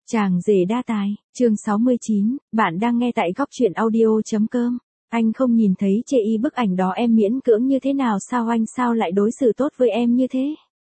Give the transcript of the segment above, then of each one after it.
Chàng rể đa tài, chương 69, bạn đang nghe tại góc truyện audio.com. Anh không nhìn thấy chê y bức ảnh đó em miễn cưỡng như thế nào sao anh sao lại đối xử tốt với em như thế?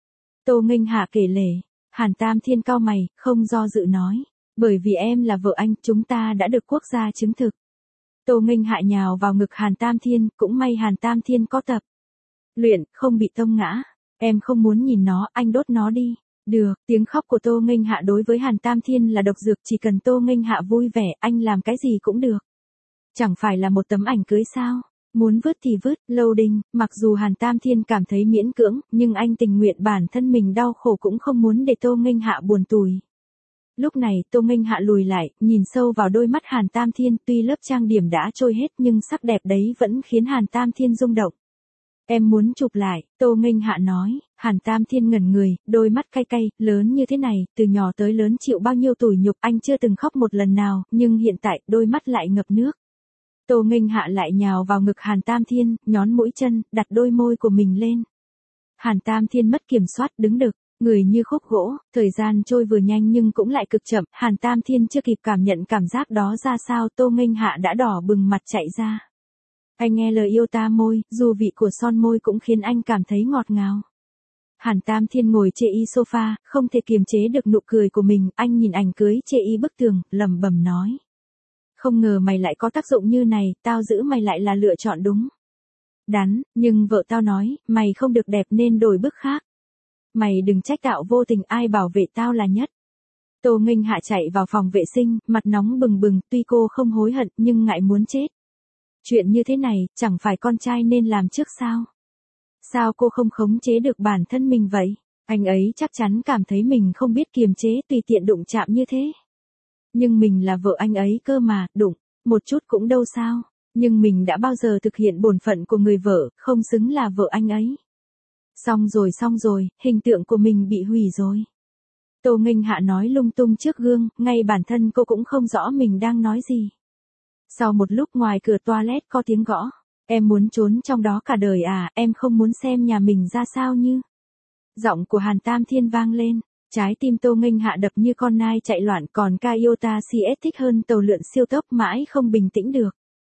Tô Nghênh Hạ kể lể, Hàn Tam Thiên cau mày, không do dự nói. Bởi vì em là vợ anh, chúng ta đã được quốc gia chứng thực. Tô Nghênh Hạ nhào vào ngực Hàn Tam Thiên, cũng may Hàn Tam Thiên có tập luyện, không bị tông ngã. Em không muốn nhìn nó, anh đốt nó đi. Được, tiếng khóc của Tô Nghênh Hạ đối với Hàn Tam Thiên là độc dược, chỉ cần Tô Nghênh Hạ vui vẻ, anh làm cái gì cũng được. Chẳng phải là một tấm ảnh cưới sao? Muốn vứt thì vứt, loading, mặc dù Hàn Tam Thiên cảm thấy miễn cưỡng, nhưng anh tình nguyện bản thân mình đau khổ cũng không muốn để Tô Nghênh Hạ buồn tủi. Lúc này, Tô Nghênh Hạ lùi lại, nhìn sâu vào đôi mắt Hàn Tam Thiên, tuy lớp trang điểm đã trôi hết nhưng sắc đẹp đấy vẫn khiến Hàn Tam Thiên rung động. Em muốn chụp lại, Tô Nghênh Hạ nói. Hàn Tam Thiên ngẩn người, đôi mắt cay cay, lớn như thế này, từ nhỏ tới lớn chịu bao nhiêu tủi nhục, anh chưa từng khóc một lần nào, nhưng hiện tại, đôi mắt lại ngập nước. Tô Nghênh Hạ lại nhào vào ngực Hàn Tam Thiên, nhón mũi chân, đặt đôi môi của mình lên. Hàn Tam Thiên mất kiểm soát, đứng đực, người như khúc gỗ, thời gian trôi vừa nhanh nhưng cũng lại cực chậm, Hàn Tam Thiên chưa kịp cảm nhận cảm giác đó ra sao, Tô Nghênh Hạ đã đỏ bừng mặt chạy ra. Anh nghe lời yêu ta môi, dù vị của son môi cũng khiến anh cảm thấy ngọt ngào. Hàn Tam Thiên ngồi chê y sofa, không thể kiềm chế được nụ cười của mình, anh nhìn ảnh cưới chê y bức tường, lẩm bẩm nói. Không ngờ mày lại có tác dụng như này, tao giữ mày lại là lựa chọn đúng. Đắn, nhưng vợ tao nói, mày không được đẹp nên đổi bức khác. Mày đừng trách tạo vô tình, ai bảo vệ tao là nhất. Tô Nghênh Hạ chạy vào phòng vệ sinh, mặt nóng bừng bừng, tuy cô không hối hận nhưng ngại muốn chết. Chuyện như thế này, chẳng phải con trai nên làm trước sao? Sao cô không khống chế được bản thân mình vậy? Anh ấy chắc chắn cảm thấy mình không biết kiềm chế tùy tiện đụng chạm như thế. Nhưng mình là vợ anh ấy cơ mà, đụng, một chút cũng đâu sao. Nhưng mình đã bao giờ thực hiện bổn phận của người vợ, không xứng là vợ anh ấy. Xong rồi, hình tượng của mình bị hủy rồi. Tô Nghênh Hạ nói lung tung trước gương, ngay bản thân cô cũng không rõ mình đang nói gì. Sau một lúc ngoài cửa toilet có tiếng gõ. Em muốn trốn trong đó cả đời à, em không muốn xem nhà mình ra sao như. Giọng của Hàn Tam Thiên vang lên, trái tim Tô Nghênh Hạ đập như con nai chạy loạn, còn Toyota CS thích hơn tàu lượn siêu tốc mãi không bình tĩnh được.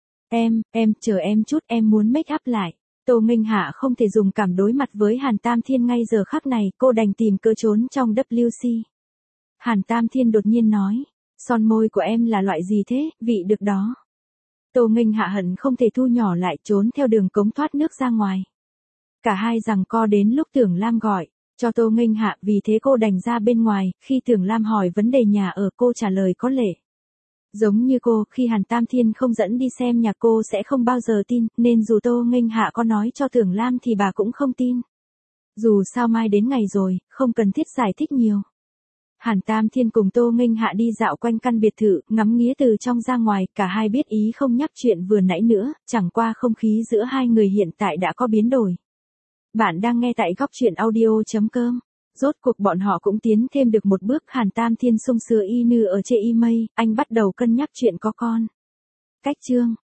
Em, chờ em chút, em muốn make up lại. Tô Nghênh Hạ không thể dùng cảm đối mặt với Hàn Tam Thiên ngay giờ khắc này, cô đành tìm cơ trốn trong WC. Hàn Tam Thiên đột nhiên nói, son môi của em là loại gì thế, vị được đó. Tô Nghênh Hạ hận không thể thu nhỏ lại, trốn theo đường cống thoát nước ra ngoài. Cả hai giằng co đến lúc Tưởng Lam gọi cho Tô Nghênh Hạ, vì thế cô đành ra bên ngoài, khi Tưởng Lam hỏi vấn đề nhà ở cô trả lời có lệ. Giống như cô, khi Hàn Tam Thiên không dẫn đi xem nhà cô sẽ không bao giờ tin, nên dù Tô Nghênh Hạ có nói cho Tưởng Lam thì bà cũng không tin. Dù sao mai đến ngày rồi, không cần thiết giải thích nhiều. Hàn Tam Thiên cùng Tô Nghênh Hạ đi dạo quanh căn biệt thự, ngắm nghía từ trong ra ngoài, cả hai biết ý không nhắc chuyện vừa nãy nữa, chẳng qua không khí giữa hai người hiện tại đã có biến đổi. Bạn đang nghe tại góc truyện audio.com. Rốt cuộc bọn họ cũng tiến thêm được một bước, Hàn Tam Thiên sung sướng y như ở chê y mây, anh bắt đầu cân nhắc chuyện có con. Cách chương